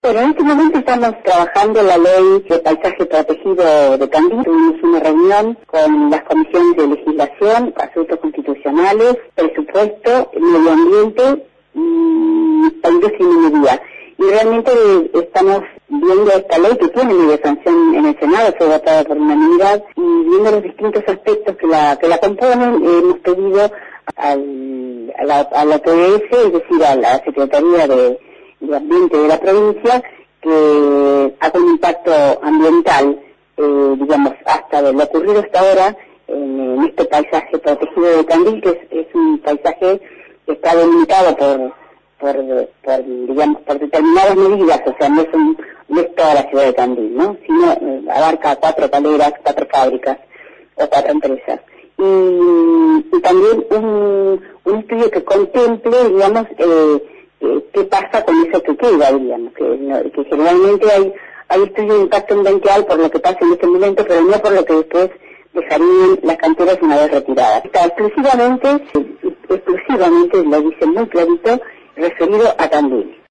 Bueno, en este momento estamos trabajando la ley de paisaje protegido de Tandil. Tuvimos una reunión con las comisiones de legislación, asuntos constitucionales, presupuesto, medio ambiente y industria y minería. Y realmente estamos viendo esta ley que tiene media sanción en el Senado, fue votada por unanimidad, y viendo los distintos aspectos que la componen, hemos pedido a la OPS, es decir, a la Secretaría de Ambiente de la provincia, que haga un impacto ambiental, digamos, hasta de lo ocurrido hasta ahora en este paisaje protegido de Tandil, que es un paisaje que está delimitado por determinadas medidas, o sea, no es toda la ciudad de Tandil, ¿no? Sino abarca 4 caleras, 4 fábricas o 4 empresas. Y también un estudio que contemple, digamos, qué pasa con eso que queda, digamos, que generalmente hay estudios de impacto ambiental por lo que pasa en este momento, pero no por lo que después dejarían las canteras una vez retiradas. Está exclusivamente, lo dice muy clarito, referido a Tandil.